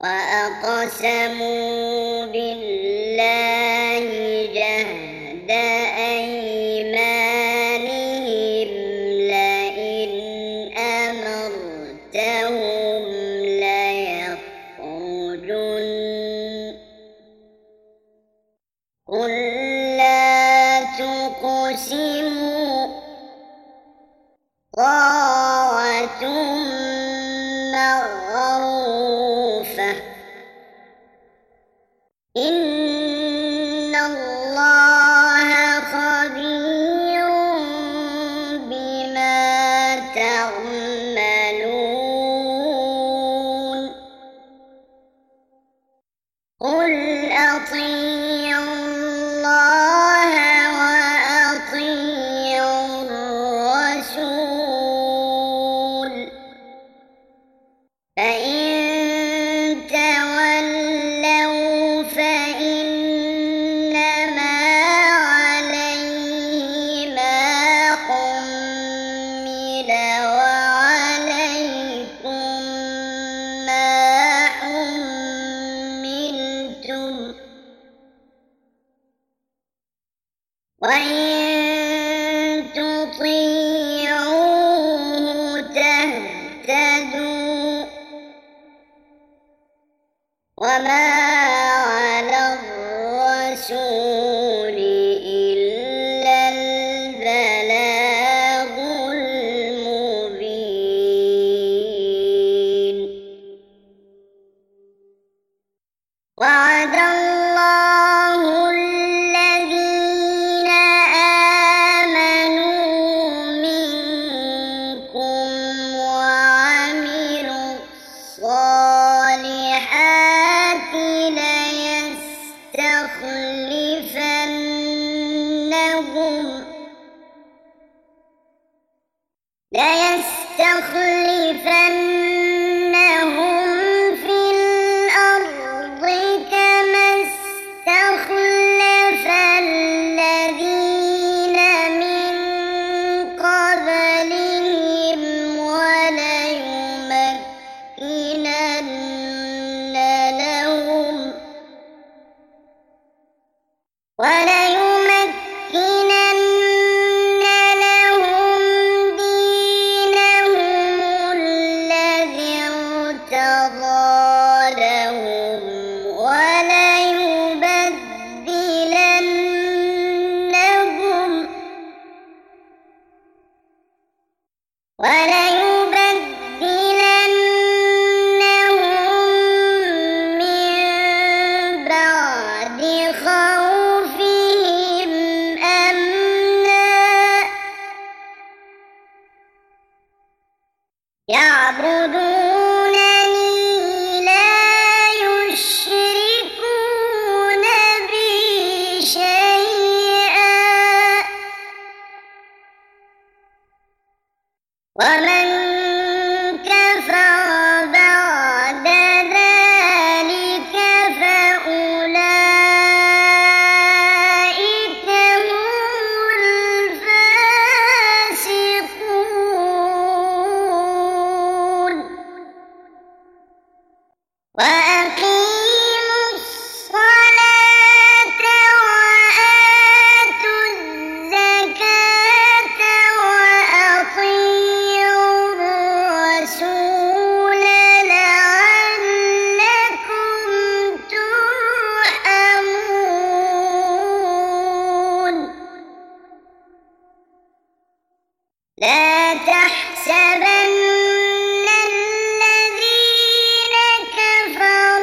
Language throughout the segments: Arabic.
وأقسموا بالله جهد أيمانهم لئن أمرتهم ليخرجن قل لا تقسموا طاعة معروفة إن الله خبير بما تعملون قل أطيعوا الله وأطيعوا الرسول فإن تولوا فإنما عليه ما حمل وعليكم ما حملتم وإن تطيعوه تهتدوا وما على الرسول إلا البلاغ المبين وعد الله الذين آمنوا منكم وعملوا الصالحات ليستخلفنهم في الأرض كما استخلف الذين من قبلهم وليمكنن لهم دينهم الذي ارتضى لهم وليبدلنهم من بعد خوفهم أمنا يعبدونني لا يشركون بي شيئا ومن كفر بعد ذلك فأولئك هم الفاسقون وأقيموا الصلاة وآتوا الزكاة وأطيعوا الرسول لعلكم ترحمون لا تحسبن الذين كفروا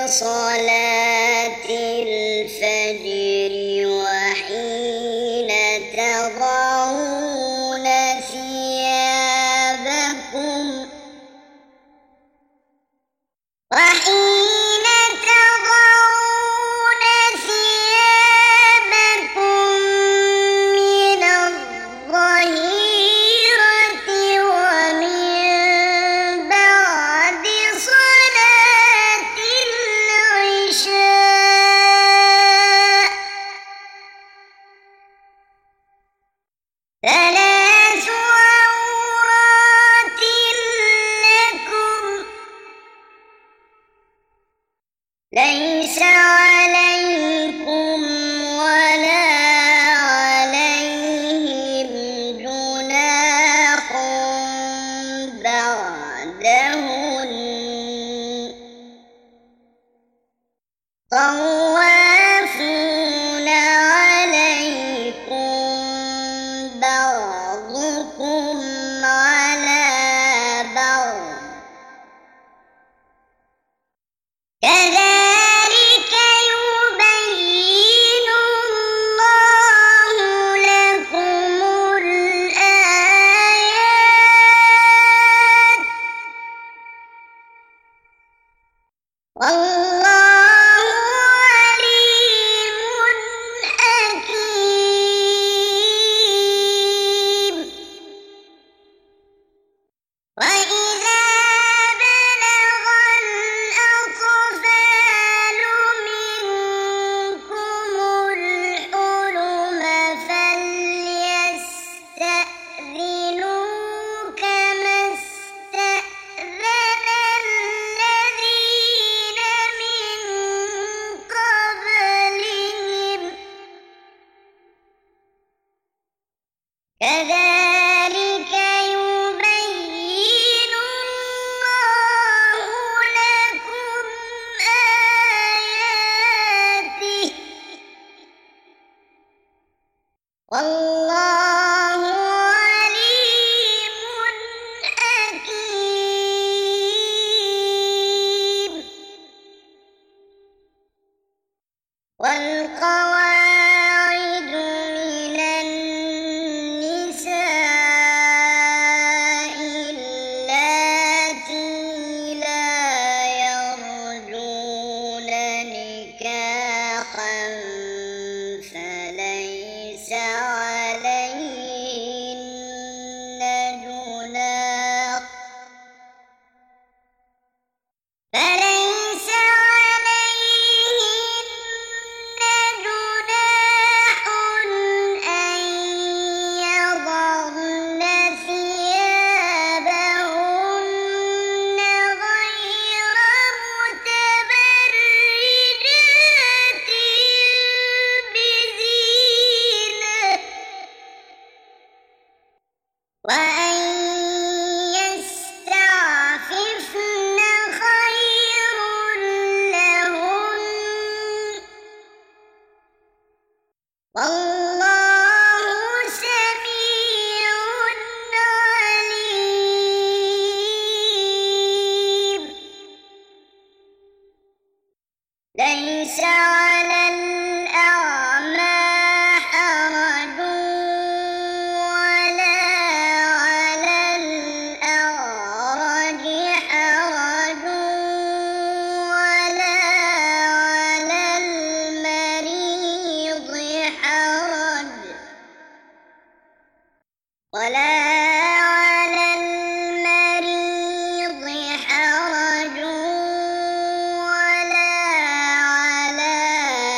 صلاة الفجر وحين تضعون ثيابكم من الظهيرة ومن بعد صلاة العشاء ثلاث عورات لكم ليس عليكم ولا عليهم جناح بعدهن طوافون عليكم بعضكم على بعض كذلك يبين الله لكم الآيات والله عليم حكيم. وإذا بلغ الأطفال منكم الحلم فليستأذنوا كما استأذن الذين من قبلهم كذلك يبين الله لكم آياته والله عليم حكيم. والقواعد من النساء اللاتي لا يرجون نكاحا فليس عليهن جناح أن يضعن ثيابهن غير متبرجات بزينة وأن يستعففن خير لهن والله سميع عليم. ليس على الأعمى حرج ولا على الأعرج حرج ولا على المريض حرج ولا على المريض حرج ولا على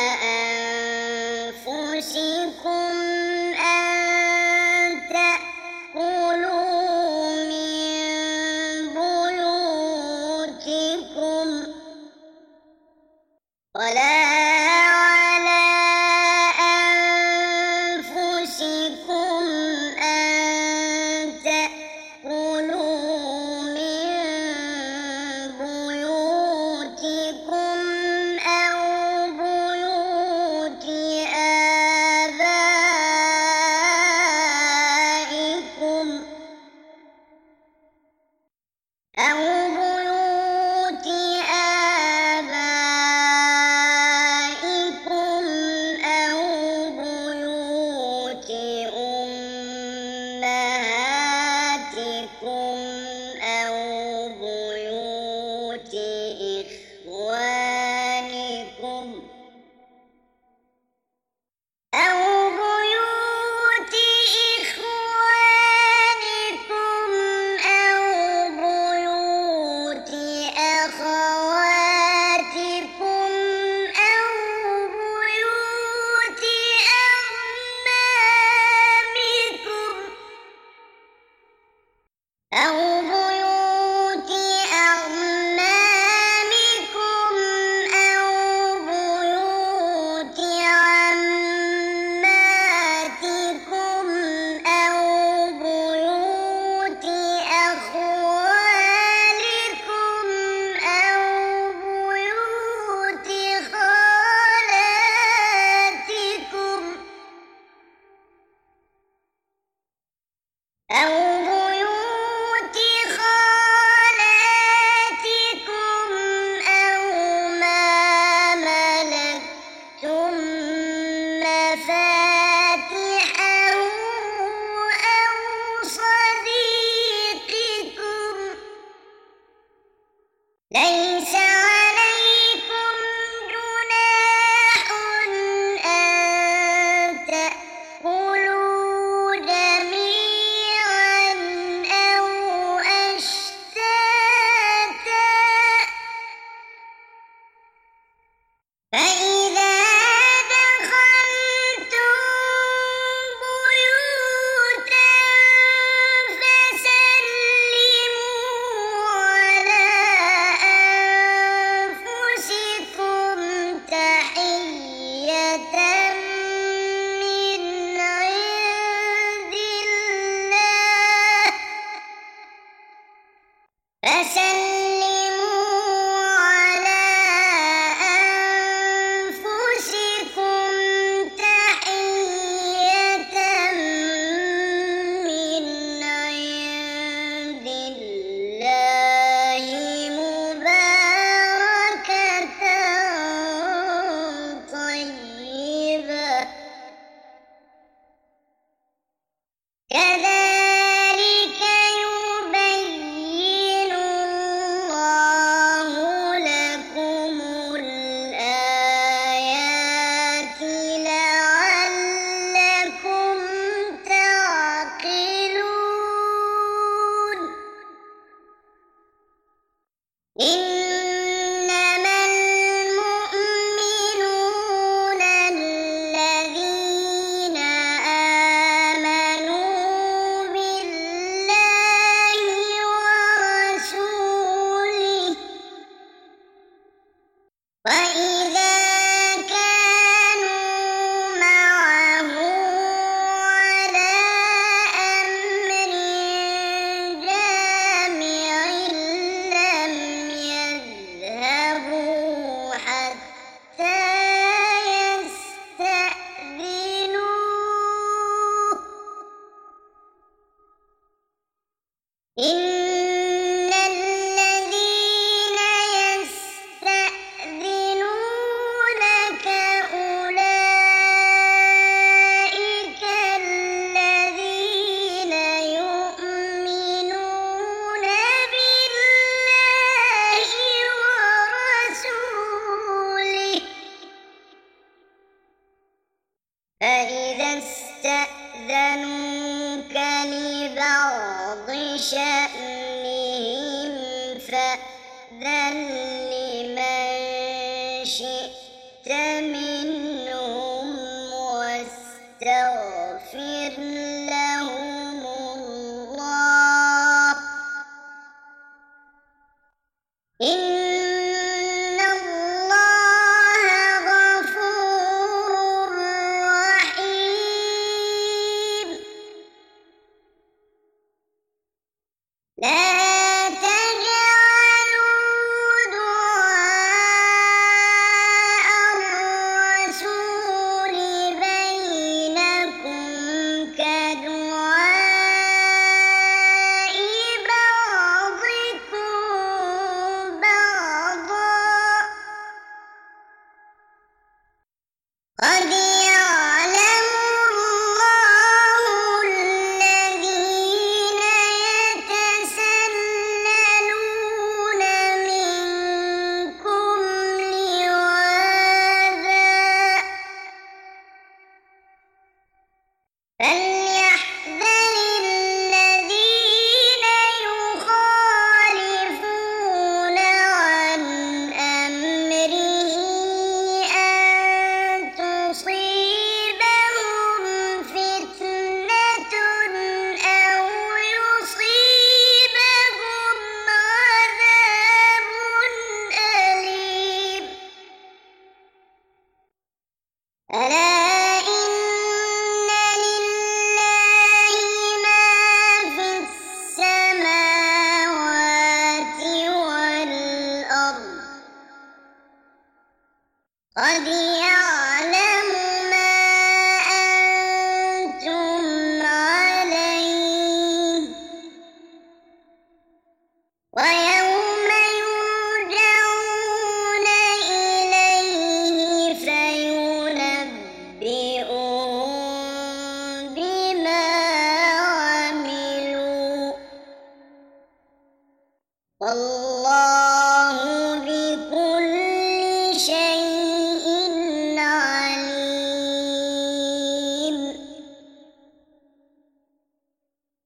إنما المؤمنون الذين آمنوا بالله ورسوله وإذا كانوا معه على أمر جامع لم يذهبوا حتى يستأذنوه إن الذين يستأذنونك أولئك الذين يؤمنون بالله ورسوله فإذا استأذنوك لبعض شأنهم فأذن لمن شئت منهم واستغفر لهم الله إن الله غفور رحيم لا تجعلوا دعاء الرسول بينكم كدعاء بعضكم بعضا قد يعلم الله الذين يتسللون منكم لواذا فليحذر الذين يخالفون عن أمره أن تصيبهم فتنة أو يصيبهم عذاب أليم ألا إن لله ما في السماوات والأرض قد يعلم ما أنتم عليه ويوم يرجعون إليه فينبئهم بما عملوا والله